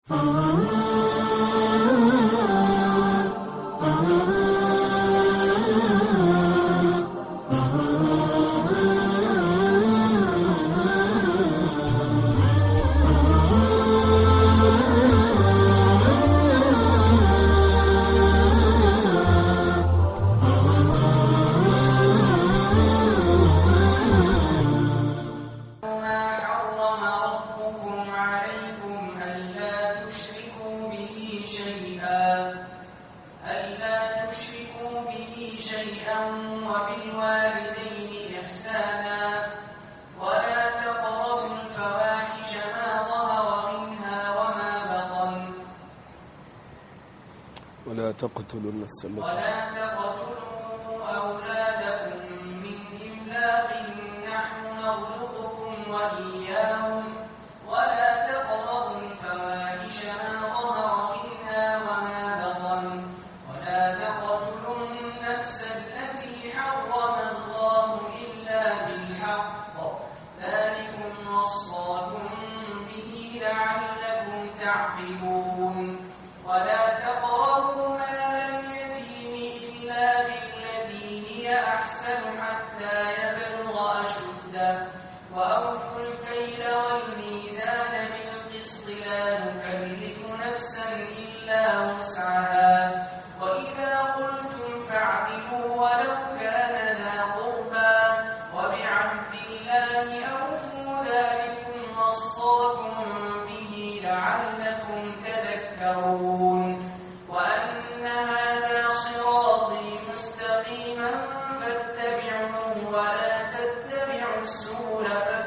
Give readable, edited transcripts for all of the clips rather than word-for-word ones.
ولا تقتلوا النفس التي ولا تقتلوا أولادكم من إملاق نحن نرزقكم وإياهم ولا تقربوا الفواحش ما ظهر منها وما بطن ولا تقتلوا النفس التي حرم الله إلا بالحق ذلكم وصاكم به لعلكم تعقلون ولا تقربوا مال اليتيم إلا بالتي هي أحسن حتى يبلغ أشده وأوفوا الكيل والميزان بالقسط لا نكلف نفسا إلا وسعها وإذا قلتم فاعدلوا ولو كان ذا قربى وبعهد الله أوفوا ذلكم وصاكم به لعلكم تذكرون وأن هذا صراطي مستقيما فاتبعوه ولا تتبعوا السبل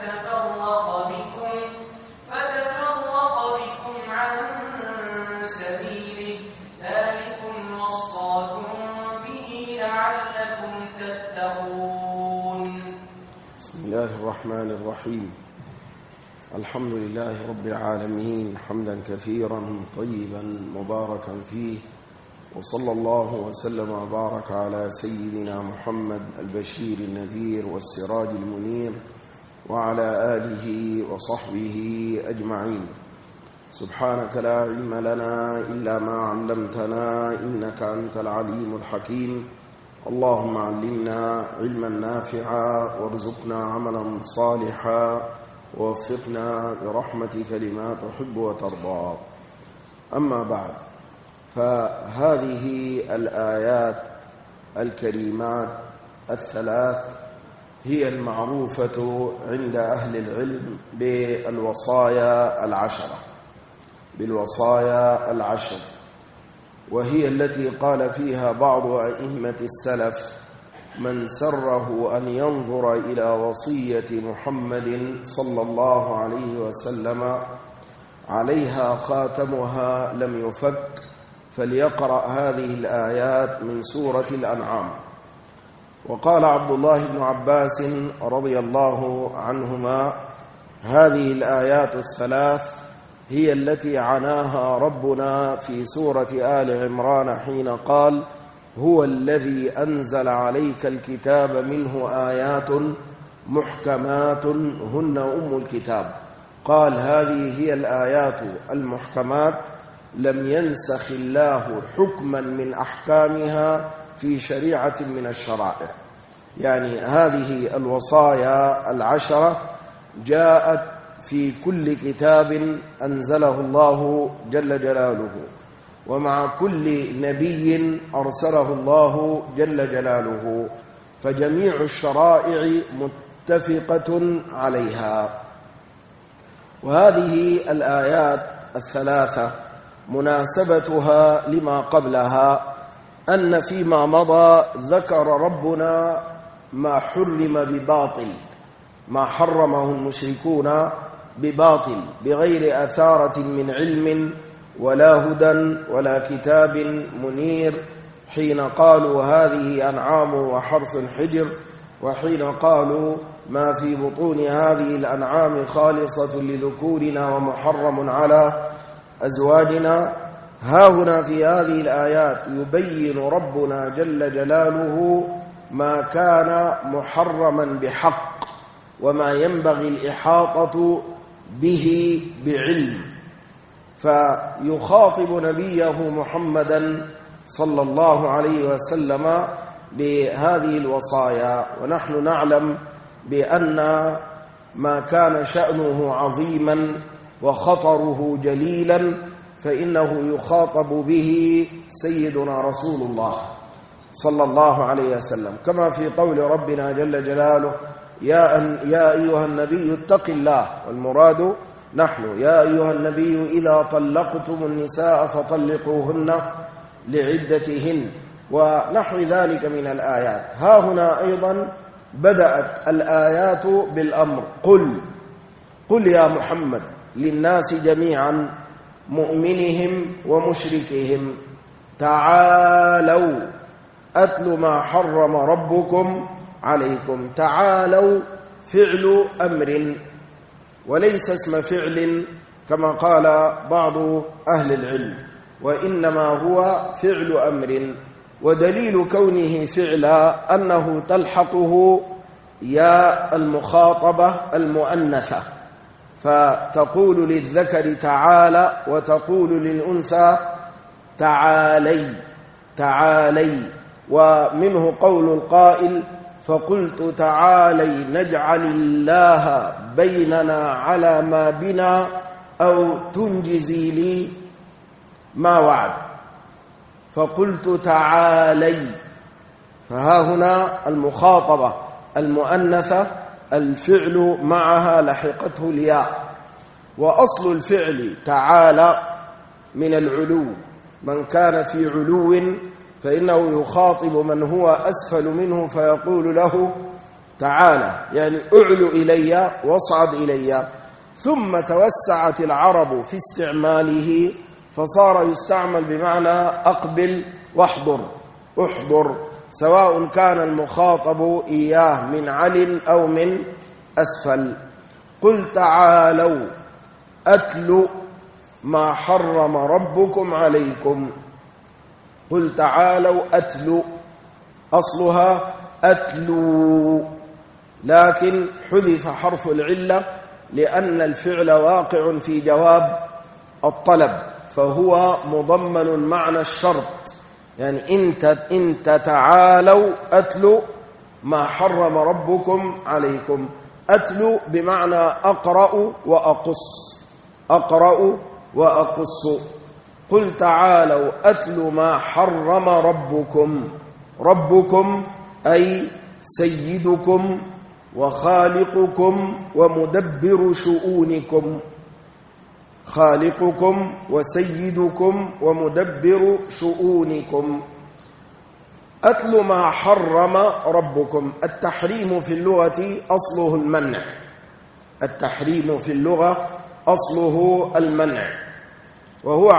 فتفرق بكم عن سبيله ذلكم وصاكم به لعلكم تتقون. بسم الله الرحمن الرحيم. الحمد لله رب العالمين حمدا كثيرا طيبا مباركا فيه وصلى الله وسلم وبارك على سيدنا محمد البشير النذير والسراج المنير وعلى آله وصحبه أجمعين. سبحانك لا علم لنا إلا ما علمتنا إنك أنت العليم الحكيم. اللهم علمنا علما نافعا وارزقنا عملا صالحا ووفقنا برحمتك لما تحب وترضى. أما بعد، فهذه الآيات الكريمات الثلاث هي المعروفة عند أهل العلم بالوصايا العشر، وهي التي قال فيها بعض أئمة السلف: من سره أن ينظر إلى وصية محمد صلى الله عليه وسلم عليها خاتمها لم يفك فليقرأ هذه الآيات من سورة الأنعام. وقال عبد الله بن عباس رضي الله عنهما: هذه الآيات الثلاث هي التي عناها ربنا في سورة آل عمران حين قال: هو الذي أنزل عليك الكتاب منه آيات محكمات هن أم الكتاب. قال: هذه هي الآيات المحكمات لم ينسخ الله حكما من أحكامها في شريعة من الشرائع. يعني هذه الوصايا العشرة جاءت في كل كتاب أنزله الله جل جلاله، ومع كل نبي أرسله الله جل جلاله، فجميع الشرائع متفقة عليها. وهذه الآيات الثلاثة مناسبتها لما قبلها أن فيما مضى ذكر ربنا ما حرم بباطل، ما حرمه المشركون بباطل بغير أثارة من علم ولا هدى ولا كتاب منير، حين قالوا هذه أنعام وحرث حجر، وحين قالوا ما في بطون هذه الأنعام خالصة لذكورنا ومحرم على أزواجنا. هاهنا في هذه الآيات يبين ربنا جل جلاله ما كان محرما بحق وما ينبغي الإحاطة به بعلم. فيخاطب نبيه محمدا صلى الله عليه وسلم بهذه الوصايا. ونحن نعلم بأن ما كان شأنه عظيما وخطره جليلا فإنه يخاطب به سيدنا رسول الله صلى الله عليه وسلم، كما في قول ربنا جل جلاله: يا أيها النبي اتق الله. والمراد نحن: يا أيها النبي إذا طلقتم النساء فطلقوهن لعدتهن، ونحو ذلك من الآيات. ها هنا أيضا بدأت الآيات بالأمر: قل يا محمد للناس جميعا مؤمنهم ومشركهم تعالوا أتل ما حرم ربكم عليكم. تعالوا فعل أمر وليس اسم فعل كما قال بعض أهل العلم، وإنما هو فعل أمر. ودليل كونه فعلا أنه تلحقه يا المخاطبة المؤنثة، فتقول للذكر تعالى وتقول للأنثى تعالي. ومنه قول القائل: فقلت تعالي نجعل الله بيننا على ما بنا أو تنجزي لي ما وعد. فقلت تعالي، فها هنا المخاطبة المؤنثة الفعل معها لحقته الياء. وأصل الفعل تعالى من العلو، من كان في علو فإنه يخاطب من هو أسفل منه فيقول له تعالى، يعني أعلو إلي واصعد إلي. ثم توسعت العرب في استعماله فصار يستعمل بمعنى أقبل واحضر، احضر، سواء كان المخاطب إياه من عل أو من أسفل. قل تعالوا أتل ما حرم ربكم عليكم. قل تعالوا أتل، أصلها أتلو، لكن حذف حرف العلة لأن الفعل واقع في جواب الطلب، فهو مضمن معنى الشرط. يعني انت تعالوا أتلوا ما حرم ربكم عليكم. أتلوا بمعنى أقرأ وأقص، أقرأ وأقص. قل تعالوا أتلوا ما حرم ربكم. ربكم أي سيدكم وخالقكم ومدبر شؤونكم، خالقكم وسيدكم ومدبر شؤونكم. أتل ما حرم ربكم. التحريم في اللغة أصله المنع، التحريم في اللغة أصله المنع، وهو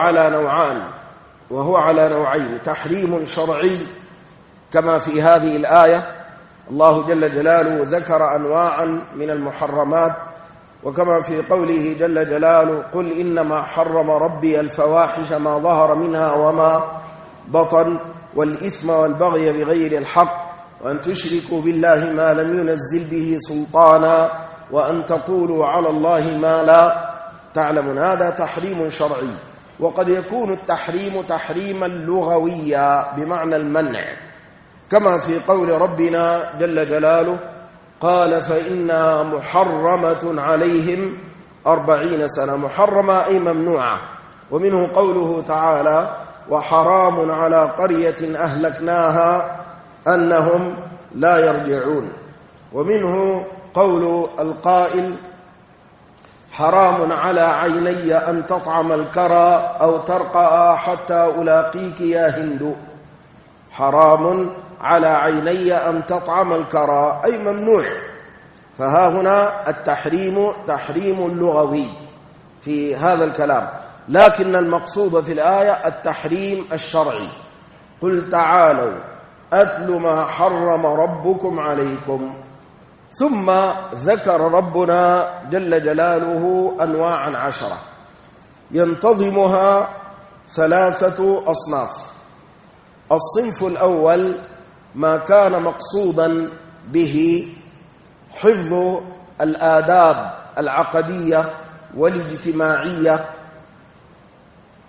على نوعين: تحريم شرعي كما في هذه الآية، الله جل جلاله ذكر أنواعا من المحرمات، وكما في قوله جل جلاله: قل إنما حرم ربي الفواحش ما ظهر منها وما بطن والإثم والبغي بغير الحق وأن تشركوا بالله ما لم ينزل به سلطانا وأن تقولوا على الله ما لا تعلمون. هذا تحريم شرعي. وقد يكون التحريم تحريما لغويا بمعنى المنع، كما في قول ربنا جل جلاله: قال فإنها محرمة عليهم 40 سنة. محرمة أي ممنوعة. ومنه قوله تعالى: وحرام على قرية أهلكناها أنهم لا يرجعون. ومنه قول القائل: حرام على عيني أن تطعم الكرى أو ترقى حتى ألاقيك يا هند. حرام على عيني أن تطعم الكرى أي ممنوع. فها هنا التحريم تحريم لغوي في هذا الكلام، لكن المقصود في الآية التحريم الشرعي. قل تعالوا أتل ما حرم ربكم عليكم. ثم ذكر ربنا جل جلاله أنواعا 10 ينتظمها 3 أصناف. الصنف الأول ما كان مقصودا به حفظ الآداب العقدية والاجتماعية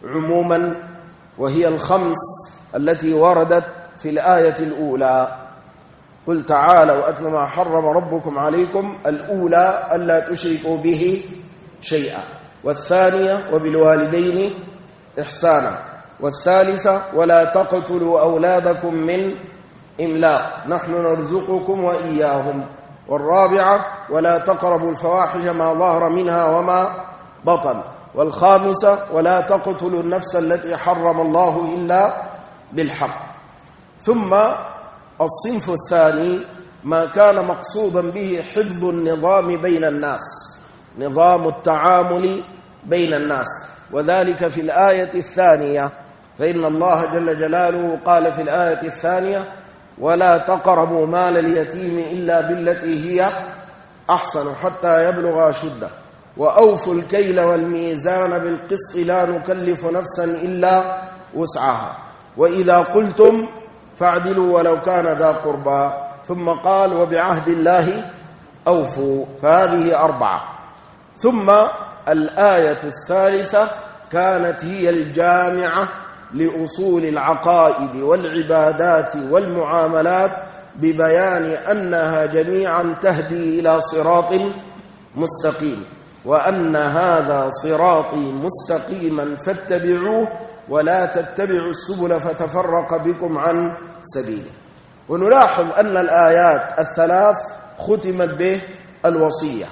عموما، وهي الخمس التي وردت في الآية الأولى. قل تعالوا أتل ما حرم ربكم عليكم، الأولى ألا تشركوا به شيئا، والثانية وبالوالدين إحسانا، والثالثة ولا تقتلوا أولادكم من إملاق نحن نرزقكم وإياهم، والرابعة ولا تقربوا الفواحش ما ظهر منها وما بطن، والخامسة ولا تقتلوا النفس التي حرم الله إلا بالحق. ثم الصنف الثاني ما كان مقصودا به حفظ النظام بين الناس، نظام التعامل بين الناس، وذلك في الآية الثانية. فإن الله جل جلاله قال في الآية الثانية ولا تقربوا مال اليتيم إلا بالتي هي أحسن حتى يبلغ أشده، وأوفوا الكيل والميزان بالقسط لا نكلف نفسا إلا وسعها، وإذا قلتم فاعدلوا ولو كان ذا قربى، ثم قال وبعهد الله أوفوا. فهذه أربعة. ثم الآية الثالثة كانت هي الجامعة لأصول العقائد والعبادات والمعاملات، ببيان أنها جميعا تهدي إلى صراط مستقيم، وأن هذا صراطي مستقيما فاتبعوه ولا تتبعوا السبل فتفرق بكم عن سبيله. ونلاحظ أن الآيات الثلاث ختمت به الوصية.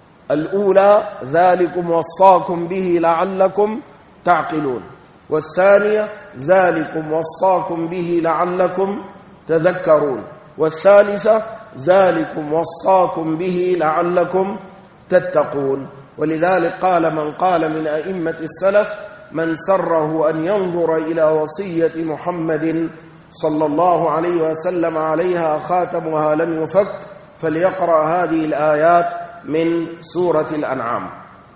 الأولى ذلكم وصاكم به لعلكم تعقلون، والثانية ذلكم وصاكم به لعلكم تذكرون، والثالثة ذلكم وصاكم به لعلكم تتقون. ولذلك قال من قال من أئمة السلف من سره أن ينظر إلى وصية محمد صلى الله عليه وسلم عليها خاتمها لم يفك فليقرأ هذه الآيات من سورة الأنعام.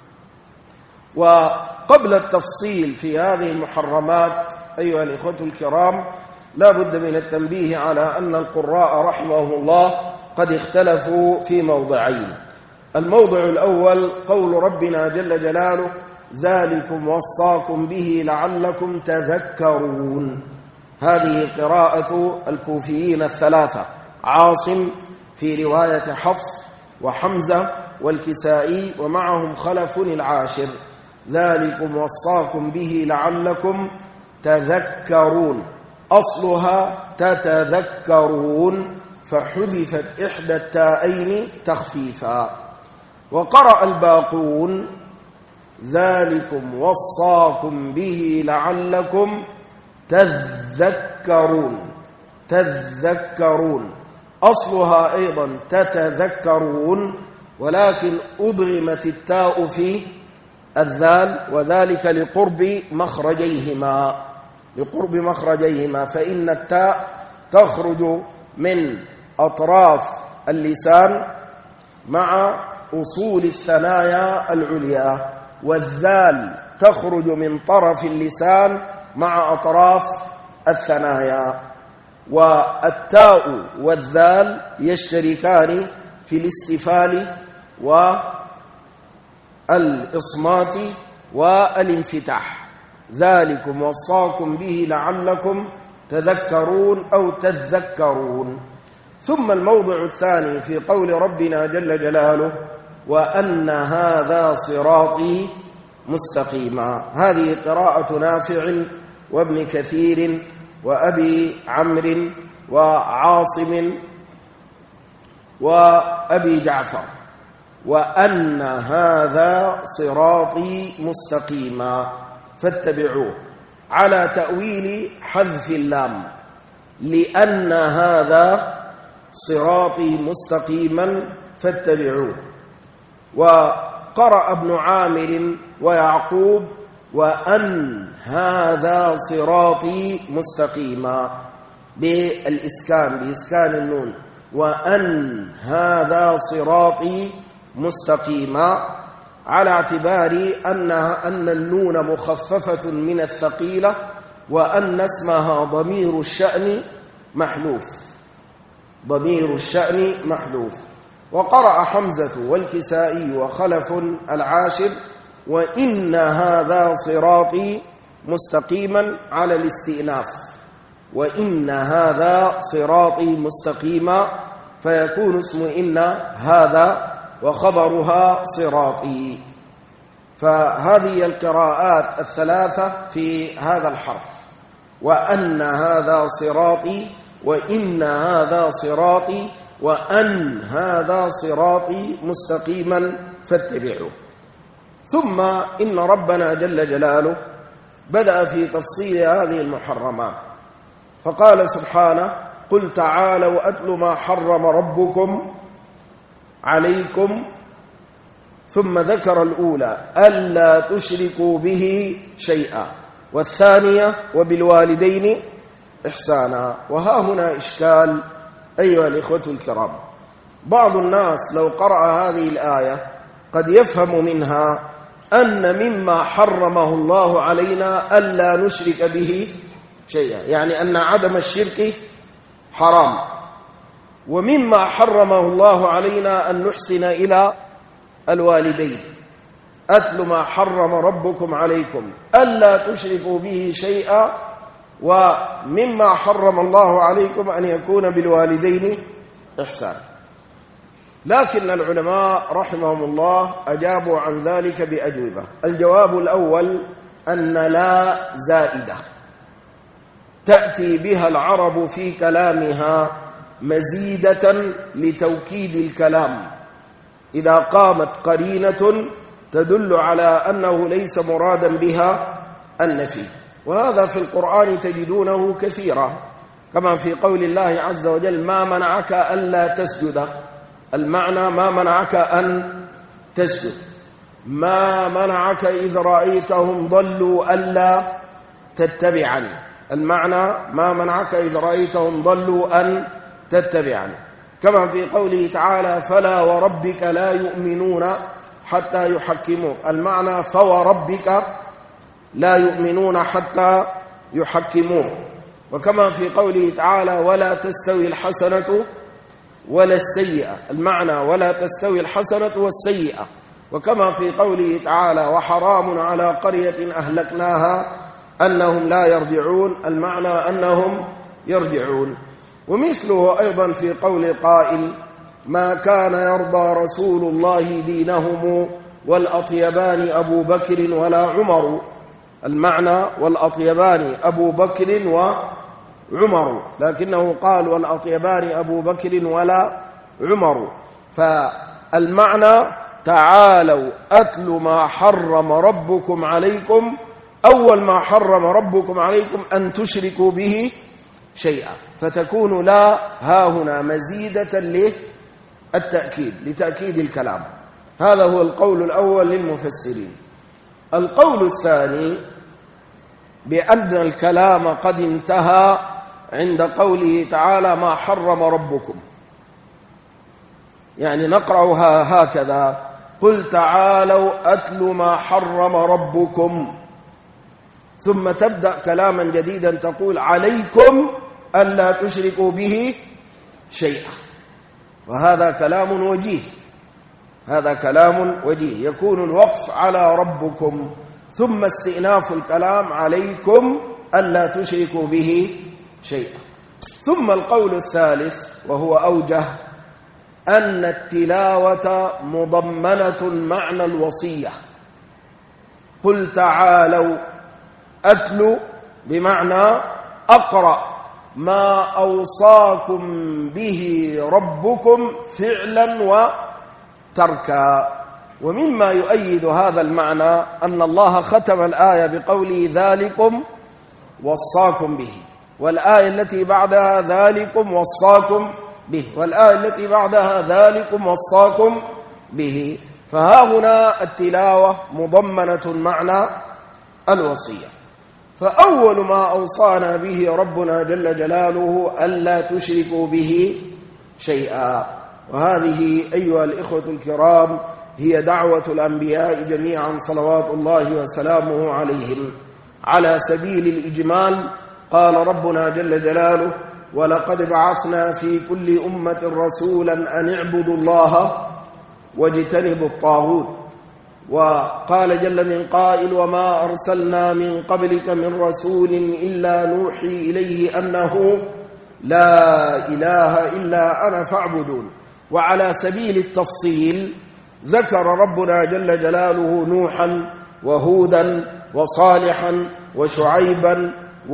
وقبل التفصيل في هذه المحرمات أيها الإخوة الكرام، لا بد من التنبيه على أن القراء رحمه الله قد اختلفوا في موضعين. الموضع الأول قول ربنا جل جلاله ذلكم وصاكم به لعلكم تذكرون، هذه قراءة الكوفيين الثلاثة، عاصم في رواية حفص وحمزة والكسائي ومعهم خلف العاشر، ذلكم وصاكم به لعلكم تذكرون، أصلها تتذكرون فحذفت إحدى التاءين تخفيفا. وقرأ الباقون ذلكم وصاكم به لعلكم تذكرون، تذكرون، أصلها أيضا تتذكرون، ولكن أضغمت التاء في الذال، وذلك لقرب مخرجيهما، لقرب مخرجيهما، فإن التاء تخرج من أطراف اللسان مع أصول الثنايا العليا، والذال تخرج من طرف اللسان مع أطراف الثنايا، والتاء والذال يشتركان في الاستفال والإصمات والانفتاح. ذلكم وصاكم به لعلكم تذكرون أو تذكرون. ثم الموضع الثاني في قول ربنا جل جلاله وأن هذا صراطي مستقيما، هذه قراءة نافع وابن كثير وأبي عمرو وعاصم وأبي جعفر، وأن هذا صراطي مستقيما فاتبعوه، على تأويل حذف اللام، لأن هذا صراطي مستقيما فاتبعوه. وقرأ ابن عامر ويعقوب وأن هذا صراطي مستقيما بالإسكان، بإسكان النون، وأن هذا صراطي مستقيما، على اعتبار أن النون مخففة من الثقيلة، وأن اسمها ضمير الشأن محذوف، ضمير الشأن محذوف. وقرأ حمزة والكسائي وخلف العاشر وإن هذا صراطي مستقيما على الاستئناف، وإن هذا صراطي مستقيما، فيكون اسم إن هذا وخبرها صراطي. فهذه القراءات الثلاثة في هذا الحرف، وأن هذا صراطي، وإن هذا صراطي، وأن هذا صراطي مستقيما فاتبعوه. ثم إن ربنا جل جلاله بدأ في تفصيل هذه المحرمات، فقال سبحانه: قل تعالوا أتل ما حرم ربكم عليكم، ثم ذكر الأولى ألا تشركوا به شيئا، والثانية وبالوالدين إحسانا. وها هنا إشكال أيها الإخوة الكرام. بعض الناس لو قرأ هذه الآية قد يفهم منها أن مما حرمه الله علينا ألا نشرك به شيئا، يعني أن عدم الشرك حرام، ومما حرمه الله علينا أن نحسن إلى الوالدين. أتل ما حرم ربكم عليكم ألا تشركوا به شيئا، ومما حرم الله عليكم أن يكون بالوالدين إحسان. لكن العلماء رحمهم الله أجابوا عن ذلك بأجوبة. الجواب الأول أن لا زائدة تأتي بها العرب في كلامها مزيدة لتوكيد الكلام إذا قامت قرينة تدل على أنه ليس مرادا بها النفي، وهذا في القرآن تجدونه كثيرا، كما في قول الله عز وجل: ما منعك ألا تسجد. المعنى: ما منعك أن تسجد، ما منعك إذ رأيتهم ضلوا ألا تتبعني. المعنى: ما منعك إذ رأيتهم ضلوا أن تتبعني. كما في قوله تعالى: فلا وربك لا يؤمنون حتى يحكموك. المعنى: فوربك لا يؤمنون حتى يحكموك. وكما في قوله تعالى: ولا تستوي الحسنة ولا السيئة. المعنى: ولا تستوي الحسنة والسيئة. وكما في قوله تعالى: وحرام على قرية أهلكناها أنهم لا يرجعون. المعنى: أنهم يرجعون. ومثله أيضا في قول قائل: ما كان يرضى رسول الله دينهم والأطيبان أبو بكر ولا عمر. المعنى: والأطيبان أبو بكر وعمر، لكنه قال: والأطيبان أبو بكر ولا عمر. فالمعنى: تعالوا أتل ما حرم ربكم عليكم. أول ما حرم ربكم عليكم أن تشركوا به شيئا، فتكون لا هاهنا مزيدة للتأكيد، لتأكيد الكلام. هذا هو القول الأول للمفسرين. القول الثاني بأن الكلام قد انتهى عند قوله تعالى: ما حرم ربكم، يعني نقرأها هكذا: قل تعالوا أتل ما حرم ربكم، ثم تبدأ كلاما جديدا تقول: عليكم ألا تشركوا به شيئا. وهذا كلام وجيه، هذا كلام وجيه. يكون الوقف على ربكم ثم استئناف الكلام: عليكم ألا تشركوا به شيئا. ثم القول الثالث وهو أوجه: أن التلاوة مضمنة معنى الوصية. قل تعالوا أتلو بمعنى أقرأ ما أوصاكم به ربكم فعلا وتركا. ومما يؤيد هذا المعنى أن الله ختم الآية بقوله: ذلكم وصاكم به، والآية التي بعدها: ذلكم وصاكم به، والآية التي بعدها: ذلكم وصاكم به. فها هنا التلاوة مضمنة معنى الوصية. فأول ما أوصانا به ربنا جل جلاله ألا تشركوا به شيئا. وهذه أيها الإخوة الكرام هي دعوة الأنبياء جميعا صلوات الله وسلامه عليهم. على سبيل الإجمال قال ربنا جل جلاله: ولقد بعثنا في كل أمة رسولا أن اعبدوا الله واجتنبوا الطاغوت. وقال جل من قائل وما أرسلنا من قبلك من رسول إلا نوحي إليه أنه لا إله إلا أنا فاعبدون. وعلى سبيل التفصيل ذكر ربنا جل جلاله نوحا وهودا وصالحا وشعيبا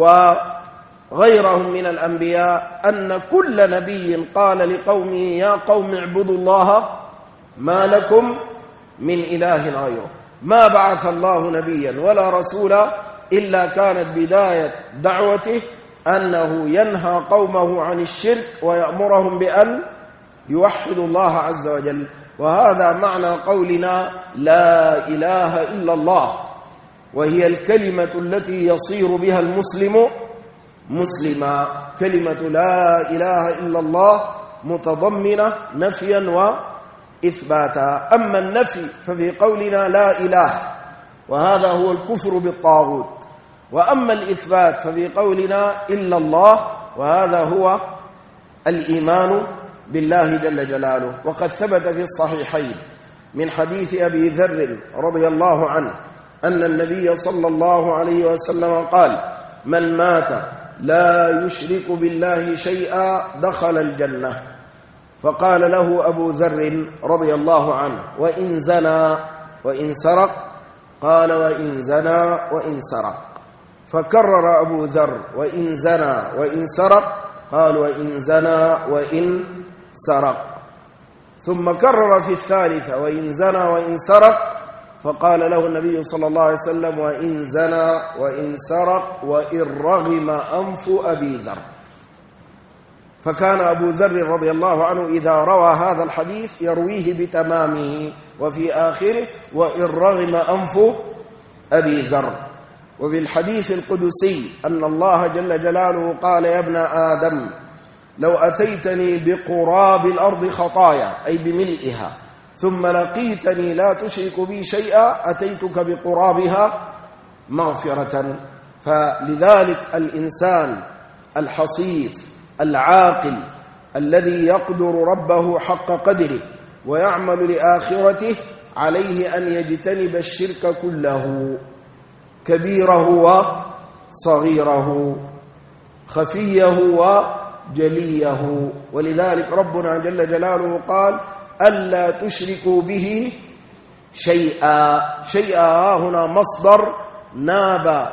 وغيرهم من الأنبياء أن كل نبي قال لقومه يا قوم اعبدوا الله ما لكم من إله غيره. ما بعث الله نبيا ولا رسولا إلا كانت بداية دعوته أنه ينهى قومه عن الشرك ويأمرهم بأن يوحدوا الله عز وجل. وهذا معنى قولنا لا إله إلا الله، وهي الكلمة التي يصير بها المسلم مسلما. كلمة لا إله إلا الله متضمنة نفيا وإثباتا. أما النفي ففي قولنا لا إله، وهذا هو الكفر بالطاغوت. وأما الإثبات ففي قولنا إلا الله، وهذا هو الإيمان بالله جل جلاله. وقد ثبت في الصحيحين من حديث أبي ذر رضي الله عنه أن النبي صلى الله عليه وسلم قال من مات لا يشرك بالله شيئا دخل الجنة. فقال له أبو ذر رضي الله عنه وإن زنى وإن سرق؟ قال وإن زنى وإن سرق. فكرر أبو ذر وإن زنى وإن سرق؟ قال وإن زنى وإن سرق. ثم كرر في الثالثة وإن زنى وإن سرق، فقال له النبي صلى الله عليه وسلم وإن زنى وإن سرق وإن رغم أنف أبي ذر. فكان أبو ذر رضي الله عنه إذا روى هذا الحديث يرويه بتمامه، وفي آخره وإن رغم أنف أبي ذر. وفي الحديث القدسي أن الله جل جلاله قال يا ابن آدم لو أتيتني بقراب الأرض خطايا أي بملئها ثم لقيتني لا تشرك بي شيئا أتيتك بقرابها مغفرة. فلذلك الإنسان الحصيف العاقل الذي يقدر ربه حق قدره ويعمل لآخرته عليه أن يجتنب الشرك كله، كبيره وصغيره، خفيه وجليه. ولذلك ربنا جل جلاله قال ألا تشركوا به شيئا. شيئا هنا مصدر ناب،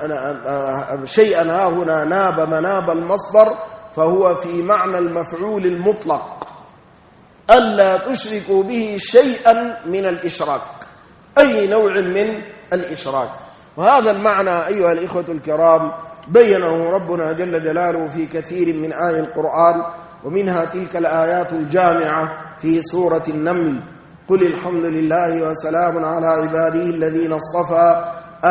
شيئا هنا ناب مناب المصدر، فهو في معنى المفعول المطلق. ألا تشركوا به شيئا من الإشراك، أي نوع من الإشراك. وهذا المعنى أيها الإخوة الكرام بينه ربنا جل جلاله في كثير من آيات القرآن، ومنها تلك الآيات الجامعة في سورة النمل قل الحمد لله وسلام على عباده الذين اصطفى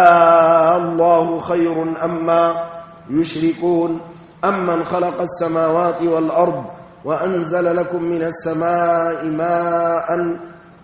الله خير أما يشركون أمن خلق السماوات والأرض وأنزل لكم من السماء ماء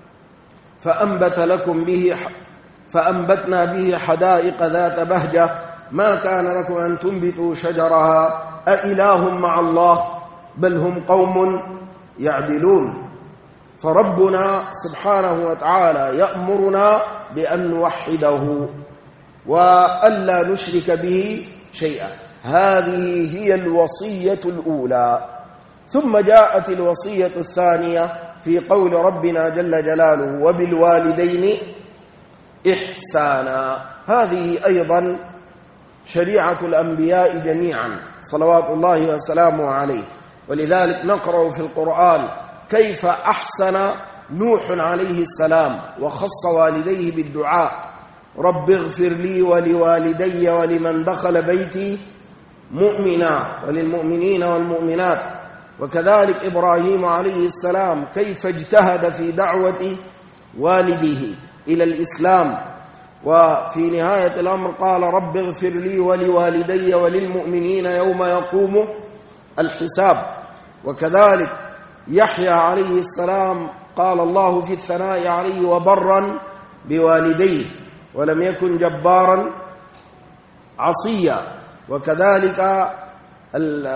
فأنبتنا به حدائق ذات بهجة ما كان لكم أن تنبتوا شجرها أإله مع الله بل هم قوم يعدلون. فربنا سبحانه وتعالى يأمرنا بأن نوحده وألا نشرك به شيئا. هذه هي الوصية الأولى. ثم جاءت الوصية الثانية في قول ربنا جل جلاله وبالوالدين إحسانا. هذه أيضا شريعة الأنبياء جميعا صلوات الله وسلامه عليه. ولذلك نقرأ في القرآن كيف أحسن نوح عليه السلام وخص والديه بالدعاء رب اغفر لي ولوالدي ولمن دخل بيتي مؤمنا وللمؤمنين والمؤمنات. وكذلك إبراهيم عليه السلام كيف اجتهد في دعوة والده إلى الإسلام، وفي نهاية الأمر قال رب اغفر لي ولوالدي وللمؤمنين يوم يقوم الحساب. وكذلك يحيى عليه السلام قال الله في الثناء عليه وبرا بوالديه ولم يكن جبارا عصيا. وكذلك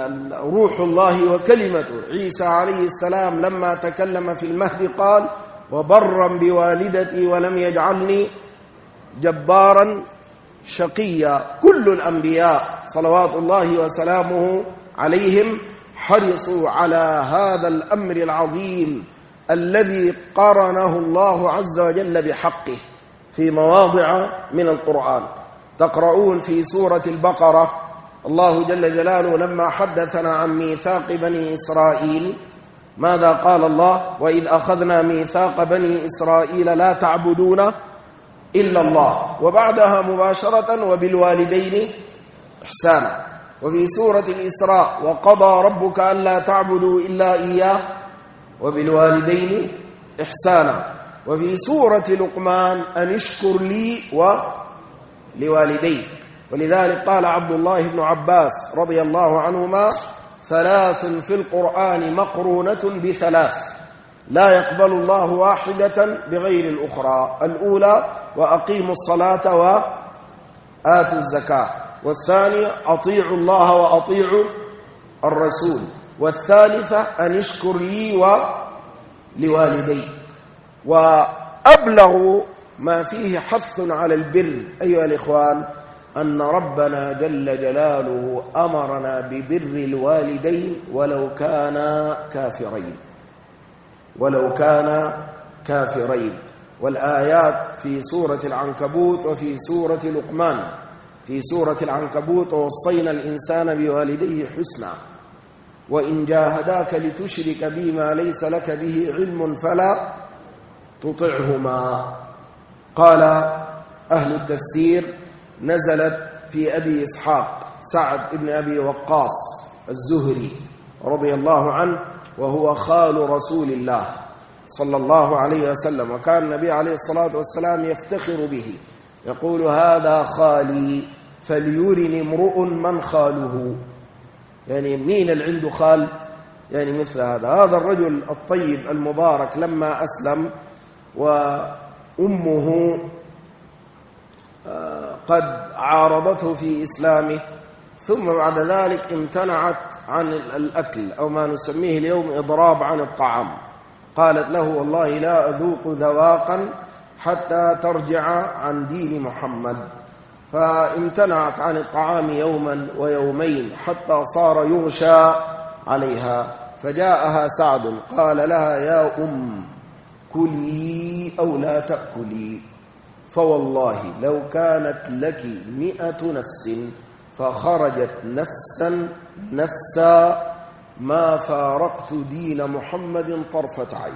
روح الله وكلمته عيسى عليه السلام لما تكلم في المهد قال وبرا بوالدتي ولم يجعلني جبارا شقيا. كل الأنبياء صلوات الله وسلامه عليهم حرصوا على هذا الأمر العظيم الذي قرنه الله عز وجل بحقه في مواضع من القرآن. تقرؤون في سورة البقرة الله جل جلاله لما حدثنا عن ميثاق بني إسرائيل ماذا قال الله؟ وإذ أخذنا ميثاق بني إسرائيل لا تعبدون إلا الله، وبعدها مباشرة وبالوالدين إحسانا. وفي سورة الإسراء وقضى ربك ألا تعبدوا إلا إياه وبالوالدين إحسانا. وفي سورة لقمان أن اشكر لي ولوالديك. ولذلك قال عبد الله بن عباس رضي الله عنهما: ثلاث في القرآن مقرونة بثلاث لا يقبل الله واحدة بغير الأخرى: الأولى وأقيموا الصلاة وآتوا الزكاة، والثانية أطيعوا الله وأطيعوا الرسول، والثالثة أن اشكر لي ولوالديك. وأبلغ ما فيه حث على البر أيها الإخوان أن ربنا جل جلاله أمرنا ببر الوالدين ولو كانا كافرين. والآيات في سورة العنكبوت وفي سورة لقمان. في سورة العنكبوت: ووصينا الإنسان بوالديه حسنا وإن جاهداك لتشرك بي ما ليس لك به علم فلا تطعهما. قال أهل التفسير: نزلت في أبي إسحاق سعد بن أبي وقاص الزهري رضي الله عنه، وهو خال رسول الله صلى الله عليه وسلم، وكان النبي عليه الصلاة والسلام يفتخر به، يقول: هذا خالي فليرني امرؤ من خاله. يعني مين اللي عنده خال؟ يعني مثل هذا الرجل الطيب المبارك لما أسلم وأمه قد عارضته في إسلامه، ثم بعد ذلك امتنعت عن الأكل أو ما نسميه اليوم إضراب عن الطعام، قالت له: والله لا أذوق ذواقا حتى ترجع عن دين محمد. فامتنعت عن الطعام يوما ويومين حتى صار يغشى عليها، فجاءها سعد قال لها: يا كلي أو لا تأكلي، فوالله لو كانت لك 100 نفس فخرجت نفسا ما فارقت دين محمد طرفة عين.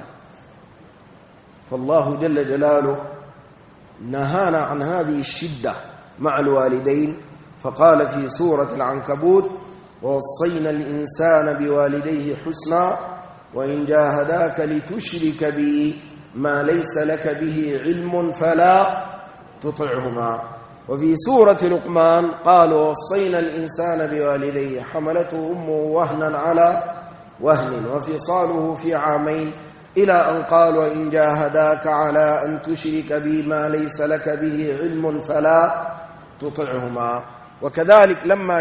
فالله جل جلاله نهانا عن هذه الشدة مع الوالدين، فقال في سورة العنكبوت: ووصينا الإنسان بوالديه حسنا وإن جاهداك لتشرك بي ما ليس لك به علم فلا تطعهما. وفي سورة لقمان قال: ووصينا الإنسان بوالديه حملته أمه وهنا على وهن وفصاله في عامين، إلى أن قال: وإن جاهداك على أن تشرك بي ما ليس لك به علم فلا تطعهما. وكذلك لما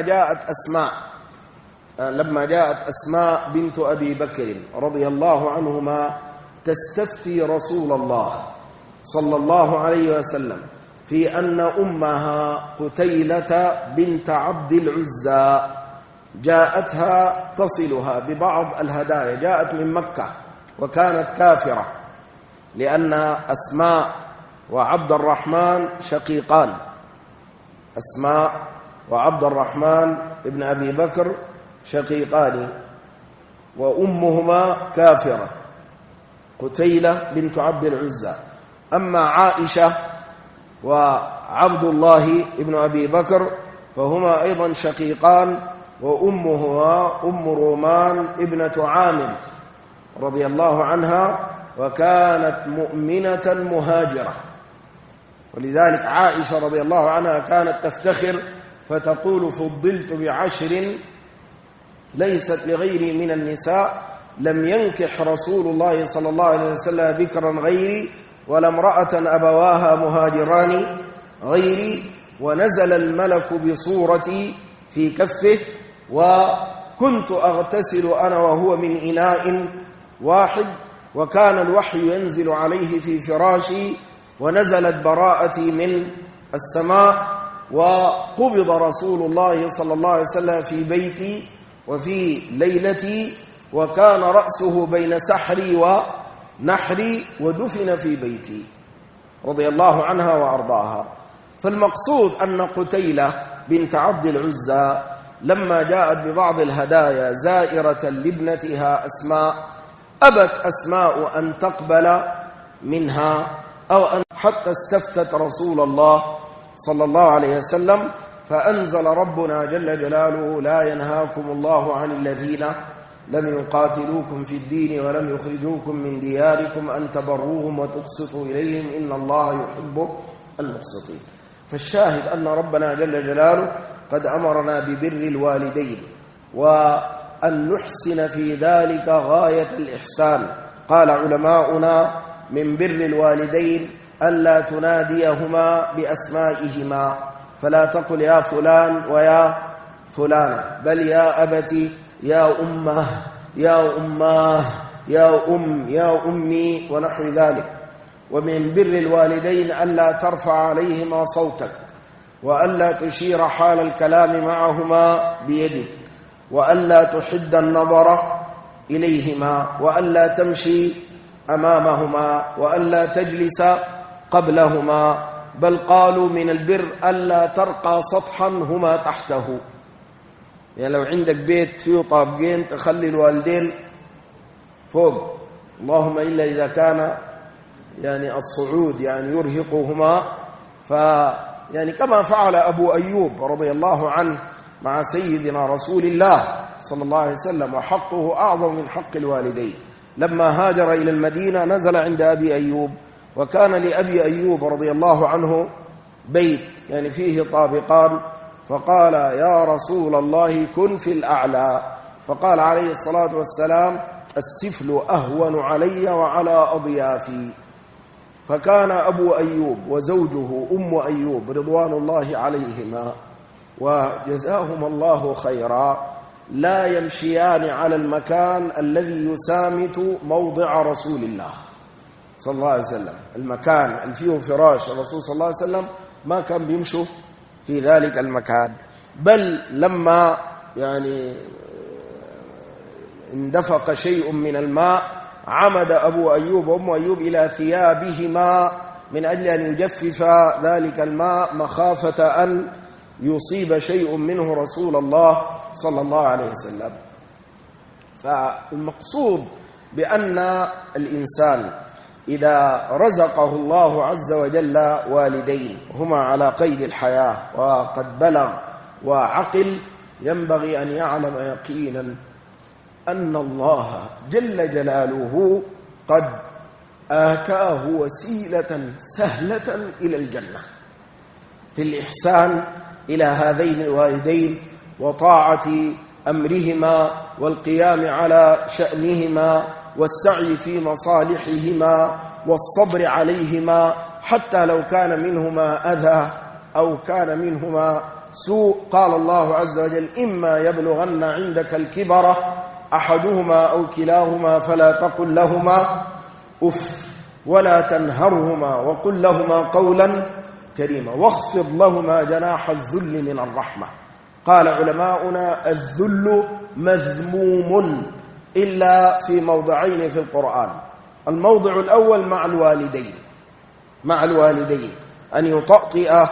جاءت أسماء بنت أبي بكر رضي الله عنهما تستفتي رسول الله صلى الله عليه وسلم في أن أمها قتيلة بنت عبد العزى جاءتها تصلها ببعض الهدايا، جاءت من مكة وكانت كافرة، لأن أسماء وعبد الرحمن شقيقان، أسماء وعبد الرحمن ابن أبي بكر شقيقان، وأمهما كافرة قتيلة بنت عبد العزى. أما عائشة وعبد الله ابن أبي بكر فهما أيضا شقيقان، وأمهما أم رومان ابنة عامر رضي الله عنها، وكانت مؤمنة مهاجرة. ولذلك عائشة رضي الله عنها كانت تفتخر فتقول: فضلت ب10 ليست لغيري من النساء، لم ينكح رسول الله صلى الله عليه وسلم بكرا غيري، ولا امرأة أبواها مهاجران غيري، ونزل الملك بصورتي في كفه، وكنت أغتسل أنا وهو من إناء واحد، وكان الوحي ينزل عليه في فراشي، ونزلت براءتي من السماء، وقبض رسول الله صلى الله عليه وسلم في بيتي وفي ليلتي، وكان رأسه بين سحري ونحري، ودفن في بيتي، رضي الله عنها وأرضاها. فالمقصود أن قتيلة بنت عبد العزى لما جاءت ببعض الهدايا زائرة لابنتها أسماء، أبت أسماء أن تقبل منها أو أن حتى استفتت رسول الله صلى الله عليه وسلم، فأنزل ربنا جل جلاله: لا ينهاكم الله عن الذين لم يقاتلوكم في الدين ولم يخرجوكم من دياركم أن تبروهم وتقسطوا إليهم إن الله يحب المقسطين. فالشاهد أن ربنا جل جلاله قد أمرنا ببر الوالدين، وأن نحسن في ذلك غاية الإحسان. قال علماؤنا: من بر الوالدين ألا تناديهما بأسمائهما، فلا تقل يا فلان ويا فلانة، بل يا أبتي، يا أمه، يا أماه، يا أم، يا أمي، ونحو ذلك. ومن بر الوالدين ألا ترفع عليهما صوتك، وألا تشير حال الكلام معهما بيدك، وألا تحد النظر إليهما، وألا تمشي أمامهما، وألا تجلس قبلهما. بل قالوا من البر ألا ترقى سطحا هما تحته، يعني لو عندك بيت فيه طابقين تخلي الوالدين فوق، اللهم إلا إذا كان يعني الصعود يعني يرهقهما، يعني كما فعل أبو أيوب رضي الله عنه مع سيدنا رسول الله صلى الله عليه وسلم، وحقه أعظم من حق الوالدين. لما هاجر إلى المدينة نزل عند أبي أيوب، وكان لأبي أيوب رضي الله عنه بيت يعني فيه طابقان، فقال: يا رسول الله كن في الأعلى. فقال عليه الصلاة والسلام: السفل أهون علي وعلى أضيافي. فكان أبو أيوب وزوجه أم أيوب رضوان الله عليهما وجزاهم الله خيرا لا يمشيان على المكان الذي يسامت موضع رسول الله صلى الله عليه وسلم. المكان اللي فيه فراش الرسول صلى الله عليه وسلم ما كان بيمشوا في ذلك المكان، بل لما يعني اندفق شيء من الماء عمد أبو أيوب وأم أيوب إلى ثيابهما من أجل أن يجفف ذلك الماء مخافة أن يصيب شيء منه رسول الله صلى الله عليه وسلم. فالمقصود بأن الإنسان إذا رزقه الله عز وجل والدين هما على قيد الحياة وقد بلغ وعقل، ينبغي أن يعلم يقينا أن الله جل جلاله قد آتاه وسيلة سهلة إلى الجنة في الإحسان إلى هذين الوالدين وطاعة أمرهما والقيام على شأنهما والسعي في مصالحهما والصبر عليهما حتى لو كان منهما أذى أو كان منهما سوء. قال الله عز وجل: إما يبلغن عندك الكبر أحدهما أو كلاهما فلا تقل لهما أف ولا تنهرهما وقل لهما قولا كريما واخفض لهما جناح الذل من الرحمة. قال علماؤنا: الذل مذموم إلا في موضعين في القرآن. الموضع الأول مع الوالدين أن يطأطئ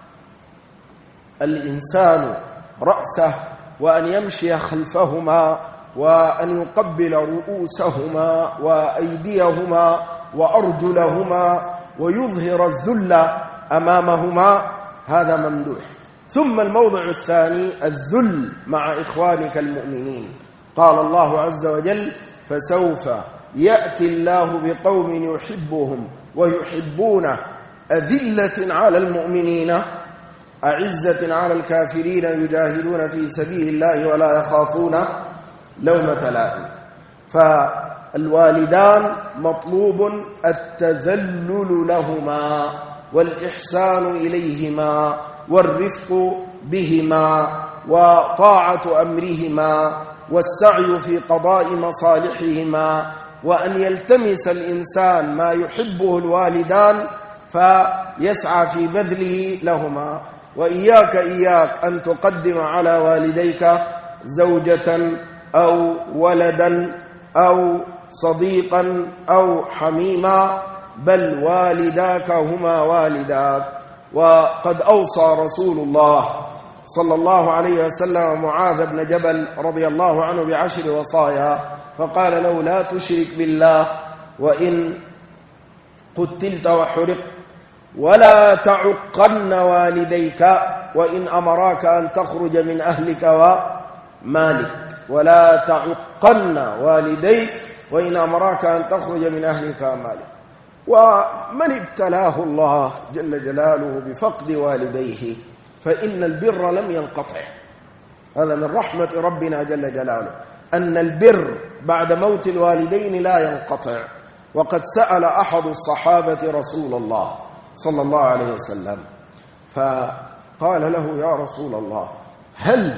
الإنسان رأسه وأن يمشي خلفهما وأن يقبل رؤوسهما وأيديهما وأرجلهما ويظهر الذل أمامهما، هذا ممدوح. ثم الموضع الثاني الذل مع إخوانك المؤمنين. قال الله عز وجل: فسوف يأتي الله بقوم يحبهم ويحبونه أذلة على المؤمنين أعزة على الكافرين يجاهدون في سبيل الله ولا يخافون لومة لائم. فالوالدان مطلوب التذلل لهما والإحسان إليهما والرفق بهما وطاعة أمرهما والسعي في قضاء مصالحهما وأن يلتمس الإنسان ما يحبه الوالدان فيسعى في بذله لهما. وإياك أن تقدم على والديك زوجة أو ولدا أو صديقا أو حميما، بل والداك هما والداك. وقد أوصى رسول الله صلى الله عليه وسلم معاذ بن جبل رضي الله عنه ب10 وصايا، فقال له: لا تشرك بالله وإن قتلت وحرقت، ولا تعقن والديك وإن أمراك أن تخرج من أهلك ومالك. ولا تعقن والديك وإن أمراك أن تخرج من أهلك ومالك. ومن ابتلاه الله جل جلاله بفقد والديه فإن البر لم ينقطع. هذا من رحمة ربنا جل جلاله، أن البر بعد موت الوالدين لا ينقطع. وقد سأل أحد الصحابة رسول الله صلى الله عليه وسلم فقال له: يا رسول الله، هل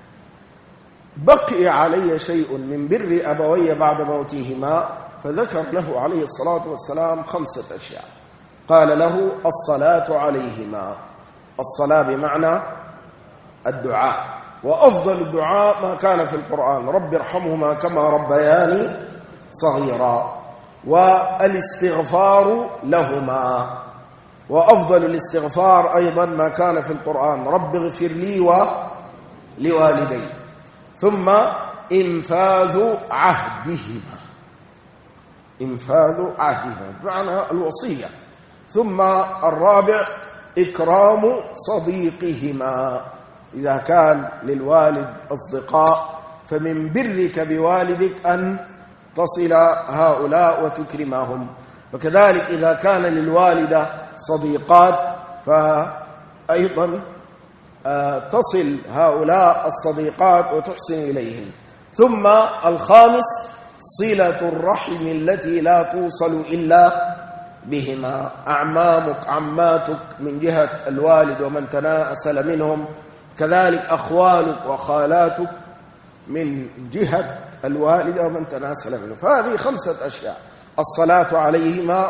بقي علي شيء من بر أبوي بعد موتهما؟ فذكر له عليه الصلاة والسلام 5 أشياء. قال له: الصلاة عليهما. الصلاة بمعنى الدعاء، وأفضل الدعاء ما كان في القرآن: رب ارحمهما كما ربياني صغيرا. والاستغفار لهما، وأفضل الاستغفار أيضا ما كان في القرآن: رب اغفر لي ولوالدي. ثم إنفاذ عهدهما، إنفاذ عهدهما بمعنى الوصية. ثم الرابع: إكرام صديقهما. إذا كان للوالد أصدقاء فمن برك بوالدك أن تصل هؤلاء وتكرمهم. وكذلك إذا كان للوالدة صديقات فأيضا تصل هؤلاء الصديقات وتحسن إليهم. ثم الخامس: صلة الرحم التي لا توصل إلا بهما. أعمامك، عماتك من جهة الوالد ومن تناسل منهم، كذلك أخوالك وخالاتك من جهة الوالد ومن تناسل منهم. فهذه 5 أشياء: الصلاة عليهما،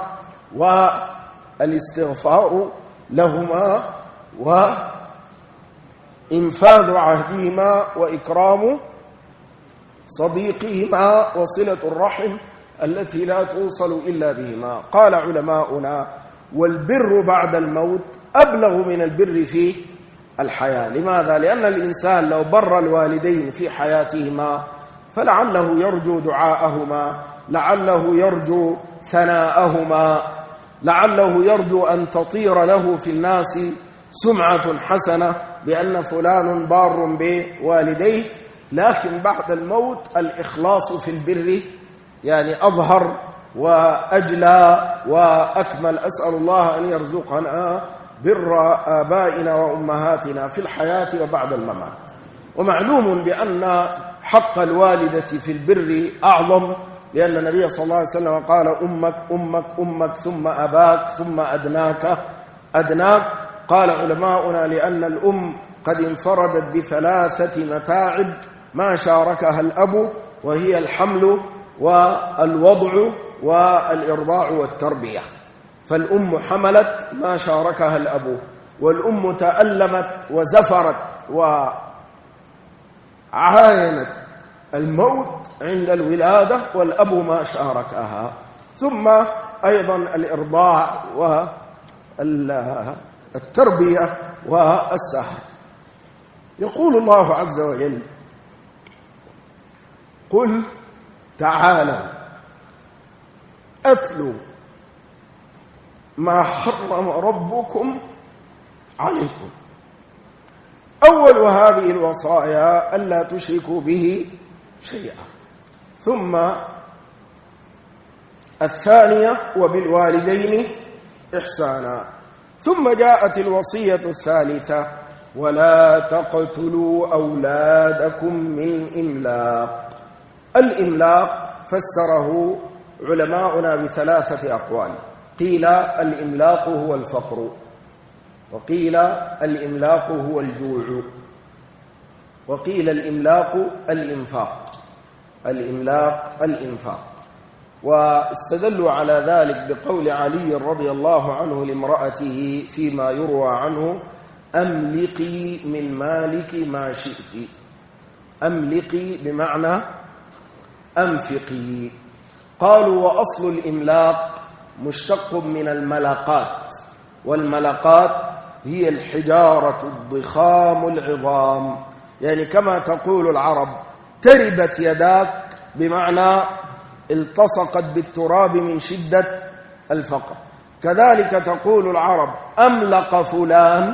والاستغفار لهما، وإنفاذ عهدهما، وإكرام صديقهما، وصلة الرحم التي لا توصل إلا بهما. قال علماؤنا: والبر بعد الموت أبلغ من البر في الحياة. لماذا؟ لأن الإنسان لو بر الوالدين في حياتهما فلعله يرجو دعاءهما، لعله يرجو ثناءهما، لعله يرجو أن تطير له في الناس سمعة حسنة بأن فلان بار بوالديه. لكن بعد الموت الإخلاص في البر يعني أظهر وأجلى وأكمل. أسأل الله أن يرزقنا بر آبائنا وأمهاتنا في الحياة وبعد الممات. ومعلوم بأن حق الوالدة في البر أعظم، لأن النبي صلى الله عليه وسلم قال: أمك أمك أمك، ثم أباك، ثم أدناك أدناك. قال علماؤنا: لأن الأم قد انفردت ب3 متاعب ما شاركها الأب، وهي الحمل والوضع والإرضاع والتربية. فالأم حملت ما شاركها الأب، والأم تألمت وزفرت وعاينت الموت عند الولادة، والأب ما شاركها. ثم أيضا الإرضاع والتربية والسهر. يقول الله عز وجل: قل تعالوا أتلوا ما حرم ربكم عليكم. أول هذه الوصايا ألا تشركوا به شيئا. ثم الثانية: وبالوالدين إحسانا. ثم جاءت الوصية الثالثة: ولا تقتلوا أولادكم من إملاق. الإملاق فسره علماؤنا ب3 أقوال. قيل الإملاق هو الفقر، وقيل الإملاق هو الجوع، وقيل الإملاق الإنفاق. الإملاق الإنفاق. واستدلوا على ذلك بقول علي رضي الله عنه لامرأته فيما يروى عنه: أملقي من مالك ما شئت. أملقي بمعنى أنفقي. قالوا: وأصل الإملاق مشتق من الملقات، والملقات هي الحجارة الضخام العظام، يعني كما تقول العرب: تربت يداك، بمعنى التصقت بالتراب من شدة الفقر. كذلك تقول العرب: أملق فلان،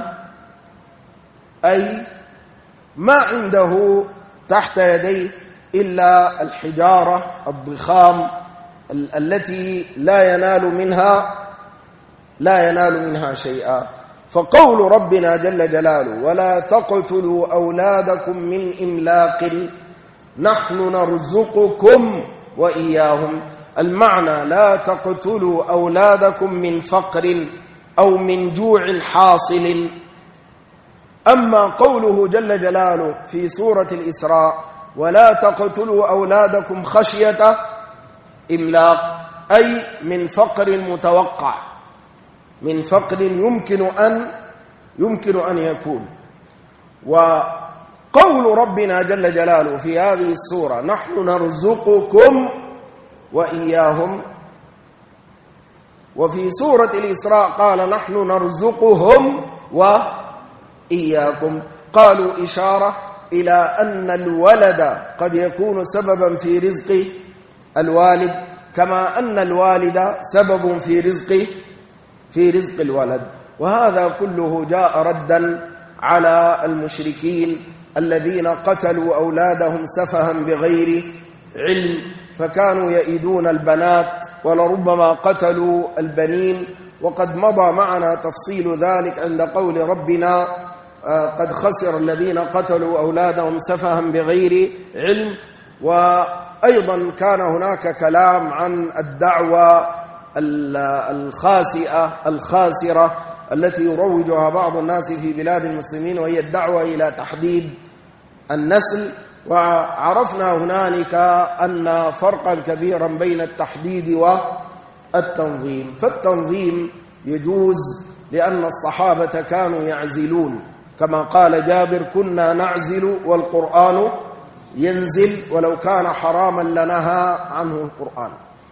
أي ما عنده تحت يديه إلا الحجارة الضخام التي لا ينال منها شيئا. فقول ربنا جل جلاله: ولا تقتلوا أولادكم من إملاق نحن نرزقكم وإياهم، المعنى: لا تقتلوا أولادكم من فقر أو من جوع حاصل. أما قوله جل جلاله في سورة الإسراء: ولا تقتلوا أولادكم خشية إملاق، أي من فقر متوقع، من فقر يمكن أن يكون. وقول ربنا جل جلاله في هذه السورة: نحن نرزقكم وإياهم، وفي سورة الإسراء قال: نحن نرزقهم وإياكم. قالوا إشارة إلى أن الولد قد يكون سببا في رزق الوالد، كما أن الوالد سبب في رزق الولد. وهذا كله جاء ردا على المشركين الذين قتلوا أولادهم سفها بغير علم، فكانوا يئدون البنات ولربما قتلوا البنين. وقد مضى معنا تفصيل ذلك عند قول ربنا: قد خسر الذين قتلوا أولادهم سفها بغير علم. وأيضا كان هناك كلام عن الدعوة الخاسرة التي يروجها بعض الناس في بلاد المسلمين، وهي الدعوة إلى تحديد النسل. وعرفنا هنالك أن فرقا كبيرا بين التحديد والتنظيم. فالتنظيم يجوز لأن الصحابة كانوا يعزلون، كما قال جابر: كنا نعزل والقرآن ينزل، ولو كان حراما لنهى عنه القرآن.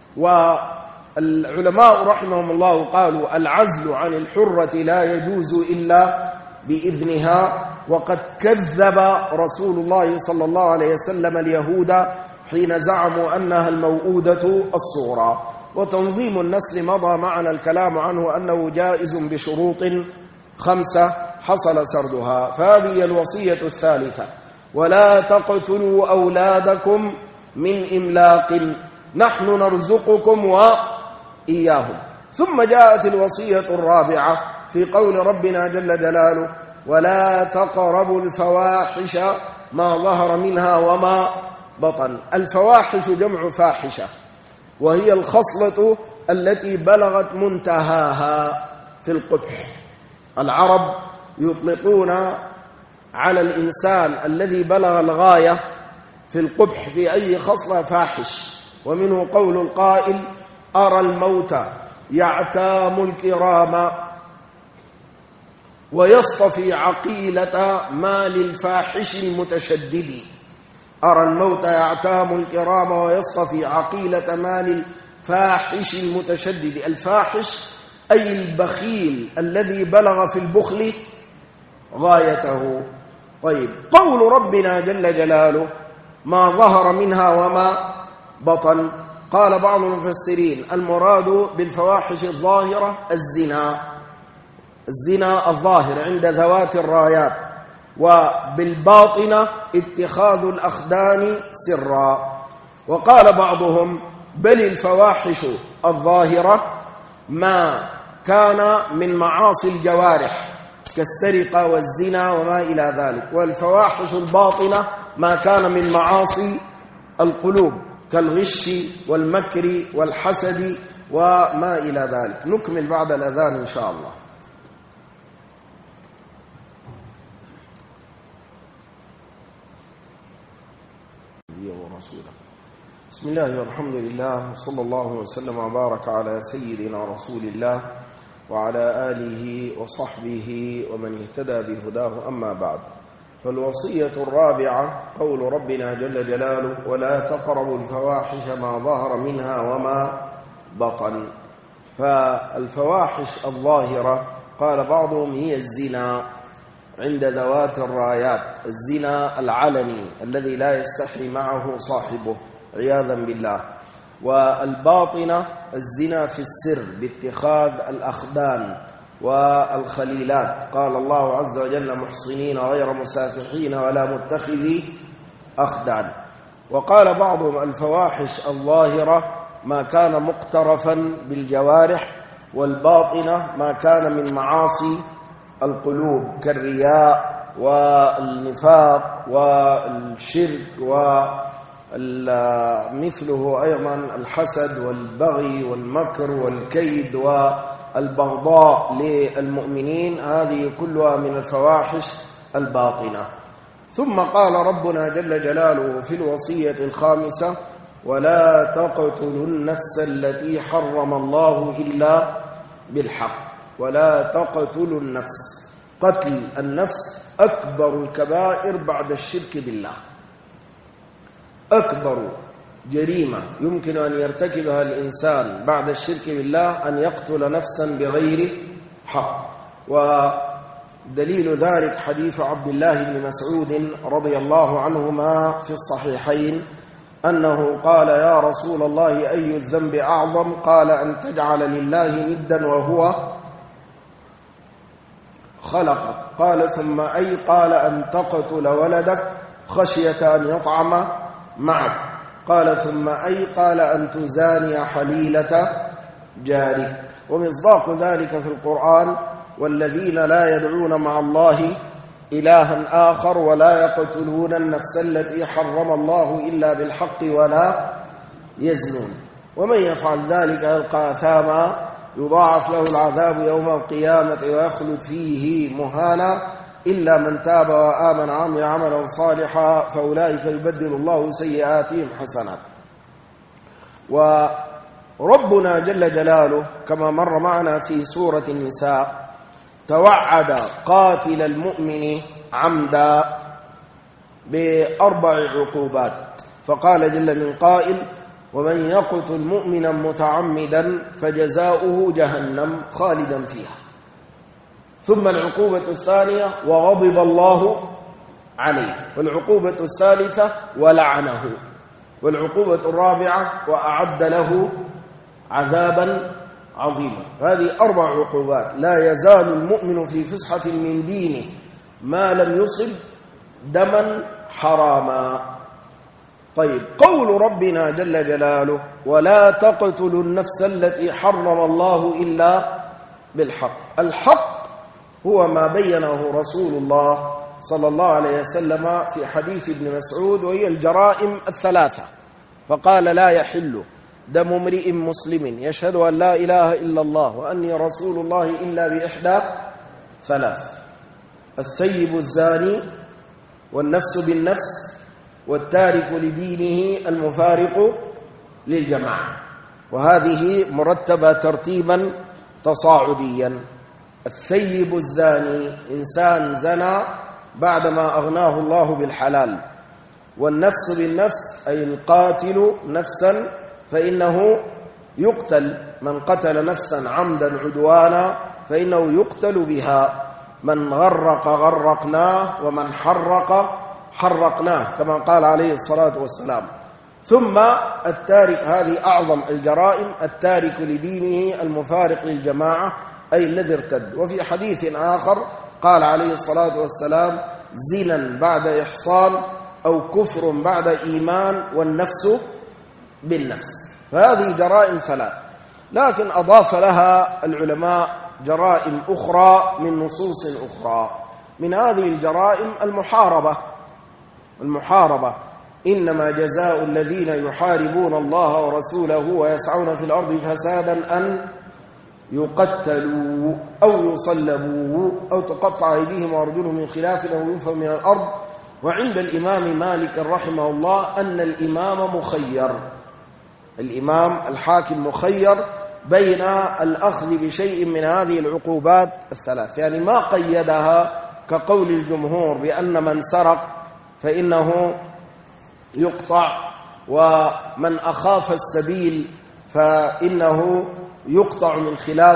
والعلماء رحمهم الله قالوا: العزل عن الحرة لا يجوز إلا بإذنها. وقد كذب رسول الله صلى الله عليه وسلم اليهود حين زعموا أنها الموؤودة الصغرى. وتنظيم النسل مضى معنا الكلام عنه أنه جائز بشروط 5 حصل سردها. فهذه الوصية الثالثة: ولا تقتلوا أولادكم من إملاق نحن نرزقكم وإياهم. ثم جاءت الوصية الرابعة في قول ربنا جل جلاله: ولا تقربوا الفواحش ما ظهر منها وما بطن. الفواحش جمع فاحشة، وهي الخصلة التي بلغت منتهاها في القبح. العرب يطلقون على الإنسان الذي بلغ الغاية في القبح في أي خصلة فاحش. ومنه قول القائل: أرى الموت يعتام الكرام ويصطفي عقيلة مال الفاحش المتشدد. أرى الموت يعتام الكرام ويصطفي عقيلة مال الفاحش المتشدد. الفاحش أي البخيل الذي بلغ في البخل غايته. طيب، قول ربنا جل جلاله: ما ظهر منها وما بطن. قال بعض المفسرين: المراد بالفواحش الظاهرة الزنا الظاهر عند ذوات الرايات، وبالباطنة اتخاذ الأخدان سرا. وقال بعضهم: بل الفواحش الظاهرة ما كان من معاصي الجوارح كالسرقة والزنا وما إلى ذلك، والفواحش الباطنة ما كان من معاصي القلوب كالغش والمكر والحسد وما إلى ذلك. نكمل بعد الأذان إن شاء الله. ورسوله بسم الله والحمد لله وصلى الله وسلم وبارك على سيدنا رسول الله وعلى آله وصحبه ومن اهتدى بهداه. أما بعد، فالوصية الرابعة قول ربنا جل جلاله: ولا تقربوا الفواحش ما ظهر منها وما بطن. فالفواحش الظاهرة قال بعضهم هي الزنا عند ذوات الرايات، الزنا العلني الذي لا يستحي معه صاحبه عياذا بالله. والباطنة الزنا في السر باتخاذ الأخدان والخليلات، قال الله عز وجل: محصنين غير مسافحين ولا متخذي أخدان. وقال بعضهم الفواحش الظاهرة ما كان مقترفا بالجوارح، والباطنة ما كان من معاصي القلوب كالرياء والنفاق والشرك ومثله أيضا الحسد والبغي والمكر والكيد والبغضاء للمؤمنين، هذه كلها من الفواحش الباطنة. ثم قال ربنا جل جلاله في الوصية الخامسة: ولا تقتلوا النفس التي حرم الله إلا بالحق. ولا تقتلوا النفس، قتل النفس أكبر الكبائر بعد الشرك بالله، أكبر جريمة يمكن أن يرتكبها الإنسان بعد الشرك بالله أن يقتل نفسا بغير حق. ودليل ذلك حديث عبد الله بن مسعود رضي الله عنهما في الصحيحين أنه قال: يا رسول الله، أي الذنب أعظم؟ قال: أن تجعل لله ندا وهو خلقك. قال: ثم أي؟ قال: أن تقتل ولدك خشية أن يطعم معك. قال: ثم أي؟ قال: أن تزاني حليلة جارك. ومصداق ذلك في القرآن: والذين لا يدعون مع الله إلها آخر ولا يقتلون النفس التي حرم الله إلا بالحق ولا يزنون، ومن يفعل ذلك يلقى أثاما يضاعف له العذاب يوم القيامة ويخلد فيه مهانا إلا من تاب وآمن وعمل عملا صالحا فأولئك يبدل الله سيئاتهم حسنات. وربنا جل جلاله كما مر معنا في سورة النساء توعد قاتل المؤمن عمدا ب4 عقوبات، فقال جل من قائل: ومن يقتل مؤمنا متعمدا فجزاؤه جهنم خالدا فيها. ثم العقوبة الثانية: وغضب الله عليه. والعقوبة الثالثة: ولعنه. والعقوبة الرابعة: وأعد له عذابا عظيما. هذه 4 عقوبات. لا يزال المؤمن في فسحة من دينه ما لم يصب دما حراما. طيب، قول ربنا جل جلاله: ولا تقتلوا النفس التي حرم الله إلا بالحق. الحق هو ما بينه رسول الله صلى الله عليه وسلم في حديث ابن مسعود، وهي الجرائم ال3. فقال: لا يحل دم امرئ مسلم يشهد أن لا إله إلا الله وأني رسول الله إلا بإحدى 3: الثيب الزاني، والنفس بالنفس، والتارك لدينه المفارق للجماعة. وهذه مرتبة ترتيبا تصاعديا. الثيب الزاني إنسان زنى بعدما أغناه الله بالحلال. والنفس بالنفس أي القاتل نفسا فإنه يقتل. من قتل نفسا عمدا عدوانا فإنه يقتل بها. من غرق غرقناه، ومن حرق حرقناه، كما قال عليه الصلاة والسلام. ثم التارك، هذه أعظم الجرائم، التارك لدينه المفارق للجماعة أي الذي ارتد. وفي حديث آخر قال عليه الصلاة والسلام: زنا بعد إحصان أو كفر بعد إيمان والنفس بالنفس. فهذه جرائم 3، لكن أضاف لها العلماء جرائم أخرى من نصوص أخرى. من هذه الجرائم المحاربة. إنما جزاء الذين يحاربون الله ورسوله ويسعون في الأرض فسادا أن يقتلوا أو يصلبوا أو تقطع أيديهم وأرجلهم من خلاف أو ينفوا من الأرض. وعند الإمام مالك رحمه الله أن الإمام مخير، الإمام الحاكم مخير بين الأخذ بشيء من هذه العقوبات الثلاث، يعني ما قيدها كقول الجمهور بأن من سرق فإنه يقطع، ومن أخاف السبيل فإنه يقطع من خلاف،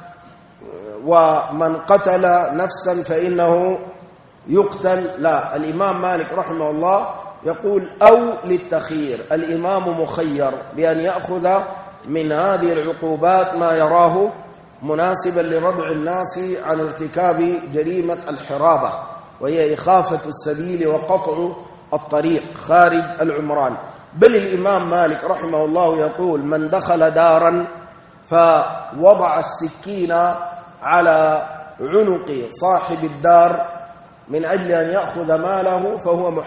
ومن قتل نفسا فإنه يقتل. لا، الإمام مالك رحمه الله يقول أو للتخيير، الإمام مخير بأن يأخذ من هذه العقوبات ما يراه مناسبا لردع الناس عن ارتكاب جريمة الحرابة، وهي إخافة السبيل وقطع الطريق خارج العمران. بل الإمام مالك رحمه الله يقول من دخل دارا فوضع السكين على عنق صاحب الدار من أجل أن يأخذ ماله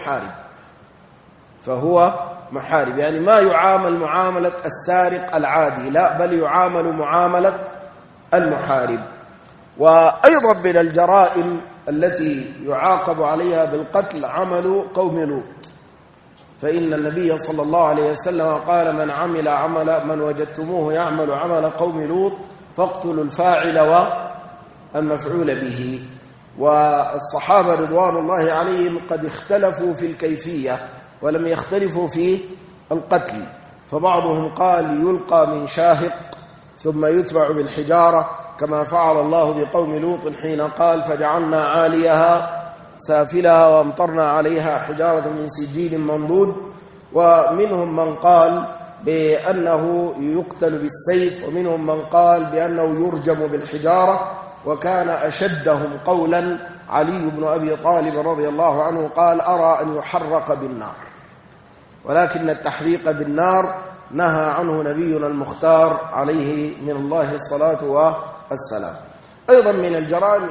فهو محارب، يعني ما يعامل معاملة السارق العادي، لا، بل يعامل معاملة المحارب. وأيضا من الجرائم التي يعاقب عليها بالقتل عمل قوم لوط، فإن النبي صلى الله عليه وسلم قال من وجدتموه يعمل عمل قوم لوط فاقتلوا الفاعل والمفعول به. والصحابة رضوان الله عليهم قد اختلفوا في الكيفية ولم يختلفوا في القتل، فبعضهم قال يلقى من شاهق ثم يتبع بالحجارة كما فعل الله بقوم لوط حين قال فجعلنا عاليها سافلها وامطرنا عليها حجارة من سجيل منضود. ومنهم من قال بأنه يقتل بالسيف، ومنهم من قال بأنه يرجم بالحجارة. وكان أشدهم قولا علي بن أبي طالب رضي الله عنه قال أرى أن يحرق بالنار، ولكن التحريق بالنار نهى عنه نبينا المختار عليه من الله الصلاة والسلام. أيضا من الجرائم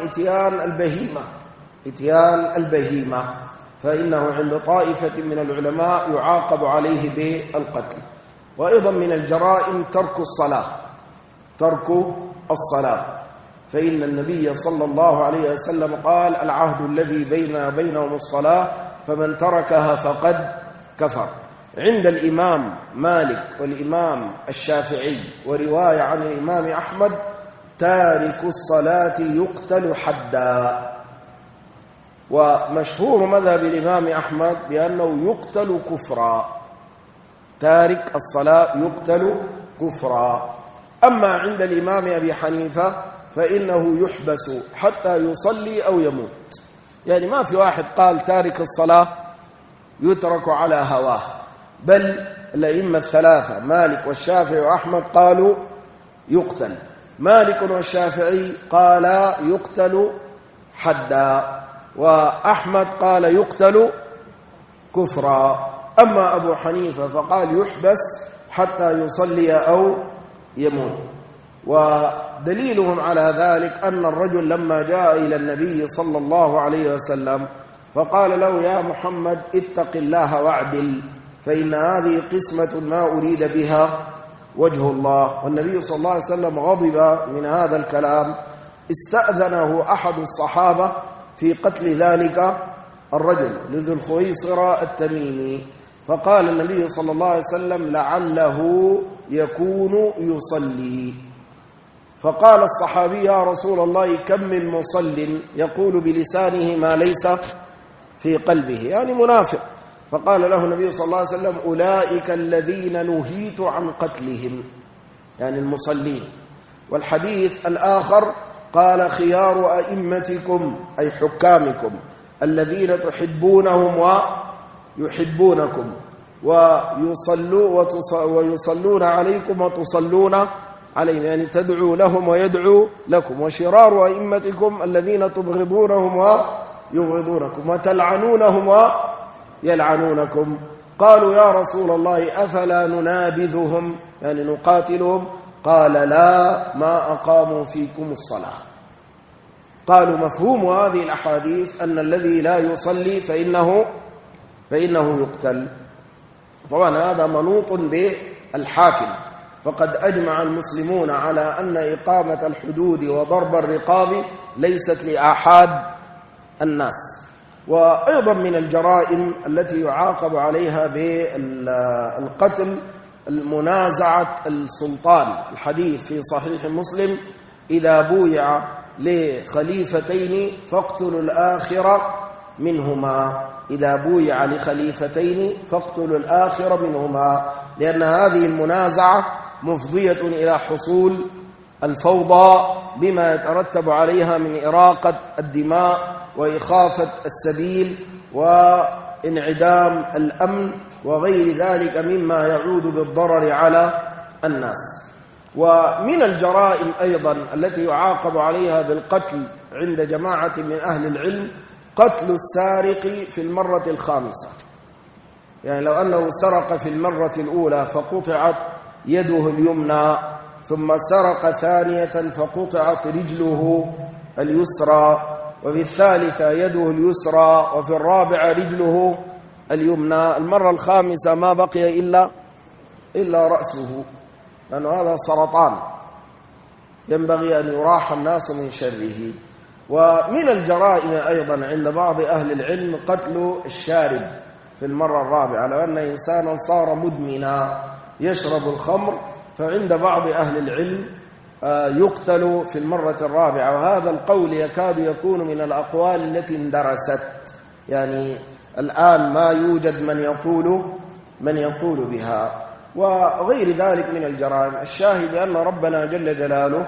إتيان البهيمة، فإنه عند طائفة من العلماء يعاقب عليه بالقتل. وأيضا من الجرائم ترك الصلاة، فإن النبي صلى الله عليه وسلم قال العهد الذي بيننا وبينهم الصلاة فمن تركها فقد كفر. عند الإمام مالك والإمام الشافعي ورواية عن الإمام أحمد تارك الصلاة يقتل حدا، ومشهور مذهب الإمام أحمد بأنه يقتل كفرا، تارك الصلاة يقتل كفرا. أما عند الإمام أبي حنيفة فإنه يحبس حتى يصلي أو يموت، يعني ما في واحد قال تارك الصلاة يترك على هواه، بل الأئمة الثلاثة مالك والشافعي وأحمد قالوا يقتل. مالك والشافعي قال يقتل حدا، وأحمد قال يقتل كفرا. أما أبو حنيفة فقال يحبس حتى يصلي أو يموت. ودليلهم على ذلك أن الرجل لما جاء إلى النبي صلى الله عليه وسلم فقال له يا محمد اتق الله واعدل، فإن هذه قسمة ما أريد بها وجه الله. والنبي صلى الله عليه وسلم غضب من هذا الكلام، استأذنه أحد الصحابة في قتل ذلك الرجل لذو الخويصرة التميمي، فقال النبي صلى الله عليه وسلم لعله يكون يصلي. فقال الصحابي يا رسول الله كم من مصل يقول بلسانه ما ليس في قلبه، يعني منافق. فقال له النبي صلى الله عليه وسلم أولئك الذين نهيت عن قتلهم، يعني المصلين. والحديث الآخر قال خيار أئمتكم أي حكامكم الذين تحبونهم ويحبونكم ويصلون عليكم وتصلون عليهم، يعني تدعو لهم ويدعو لكم. وشرار أئمتكم الذين تبغضونهم ويبغضونكم وتلعنونهم ويلعنونكم. قالوا يا رسول الله أفلا ننابذهم، يعني نقاتلهم؟ قال لا، ما أقاموا فيكم الصلاة. قالوا مفهوم هذه الأحاديث أن الذي لا يصلي فإنه يقتل. طبعا هذا منوط بالحاكم، فقد أجمع المسلمون على أن إقامة الحدود وضرب الرقاب ليست لآحاد الناس. وأيضا من الجرائم التي يعاقب عليها بالقتل المنازعة السلطان. الحديث في صحيح مسلم: إذا بويع لخليفتين فاقتلوا الآخر منهما. إذا بويع لخليفتين فاقتلوا الآخر منهما، لأن هذه المنازعة مفضية إلى حصول الفوضى بما يترتب عليها من إراقة الدماء وإخافة السبيل وانعدام الأمن وغير ذلك مما يعود بالضرر على الناس. ومن الجرائم أيضا التي يعاقب عليها بالقتل عند جماعة من أهل العلم قتل السارق في المرة الخامسة. يعني لو أنه سرق في المرة الأولى فقطعت يده اليمنى، ثم سرق ثانية فقطعت رجله اليسرى، وفي الثالثة يده اليسرى، وفي الرابعة رجله اليمنى، المرة الخامسة ما بقي إلا رأسه، لأنه هذا سرطان ينبغي أن يراح الناس من شره. ومن الجرائم أيضا عند بعض أهل العلم قتل الشارب في المرة الرابعة. لو أن إنسانا صار مدمنا يشرب الخمر، فعند بعض أهل العلم يقتل في المرة الرابعة. وهذا القول يكاد يكون من الأقوال التي اندرست، يعني الآن ما يوجد من يقول بها، وغير ذلك من الجرائم. الشاهد بأن ربنا جل جلاله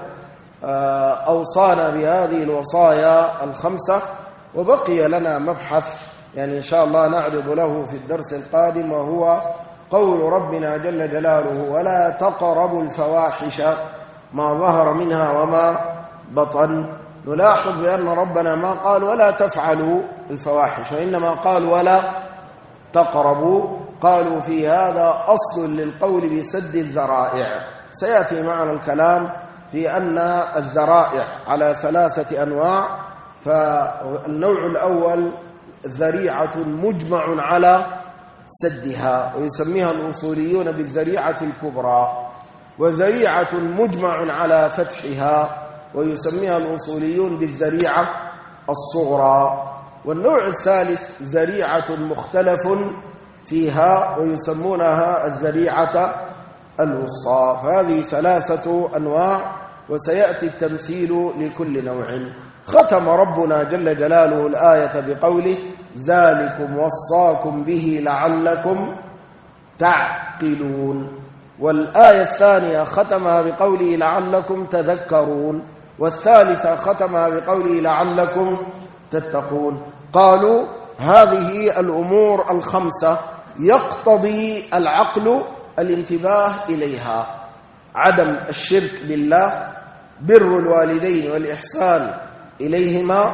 أوصانا بهذه الوصايا الخمسة، وبقي لنا مبحث يعني إن شاء الله نعرض له في الدرس القادم، وهو قول ربنا جل جلاله: ولا تقربوا الفواحش ما ظهر منها وما بطن. نلاحظ بأن ربنا ما قال ولا تفعلوا الفواحش، وإنما قال ولا تقربوا. قالوا في هذا أصل للقول بسد الذرائع. سيأتي معنا الكلام في أن الذرائع على 3 أنواع. فالنوع الأول ذريعة مجمع على سدها، ويسميها الأصوليون بالذريعة الكبرى، وذريعة مجمع على فتحها، ويسميها الأصوليون بالذريعة الصغرى. والنوع الثالث ذريعة مختلف فيها، ويسمونها الذريعة الوسطى. فهذه 3 أنواع، وسيأتي التمثيل لكل نوع. ختم ربنا جل جلاله الآية بقوله: ذلكم وصاكم به لعلكم تعقلون. والآية الثانية ختمها بقوله لعلكم تذكرون، والثالثة ختمها بقوله لعلكم تتقون. قالوا هذه الأمور الخمسة يقتضي العقل الانتباه إليها: عدم الشرك بالله، بر الوالدين والإحسان إليهما،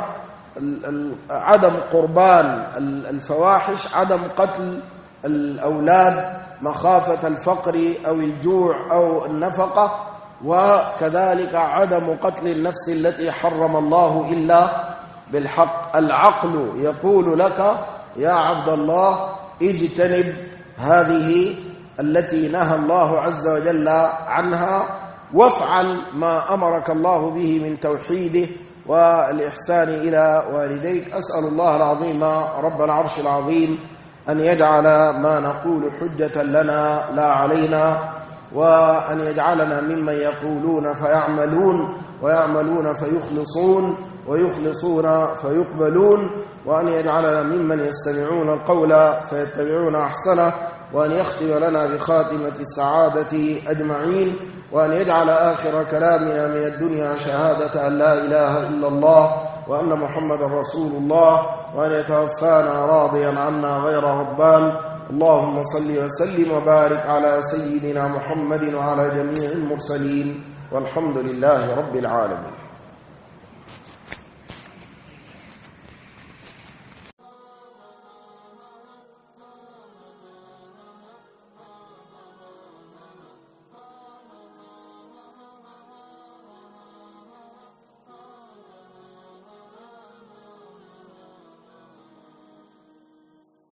عدم قربان الفواحش، عدم قتل الأولاد مخافة الفقر أو الجوع أو النفقة، وكذلك عدم قتل النفس التي حرم الله إلا بالحق. العقل يقول لك يا عبد الله اجتنب هذه التي نهى الله عز وجل عنها، وافعل ما أمرك الله به من توحيده والإحسان إلى والديك. أسأل الله العظيم رب العرش العظيم أن يجعل ما نقول حجة لنا لا علينا، وأن يجعلنا ممن يقولون فيعملون، ويعملون فيخلصون، ويخلصون فيقبلون، وأن يجعلنا ممن يستمعون القول فيتبعون أحسنه، وأن يختم لنا بخاتمة السعادة أجمعين، وأن يجعل آخر كلامنا من الدنيا شهادة أن لا إله إلا الله وأن محمد رسول الله، وأن يتوفانا راضيا عنا غير غضبان. اللهم صل وسلم وبارك على سيدنا محمد وعلى جميع المرسلين، والحمد لله رب العالمين.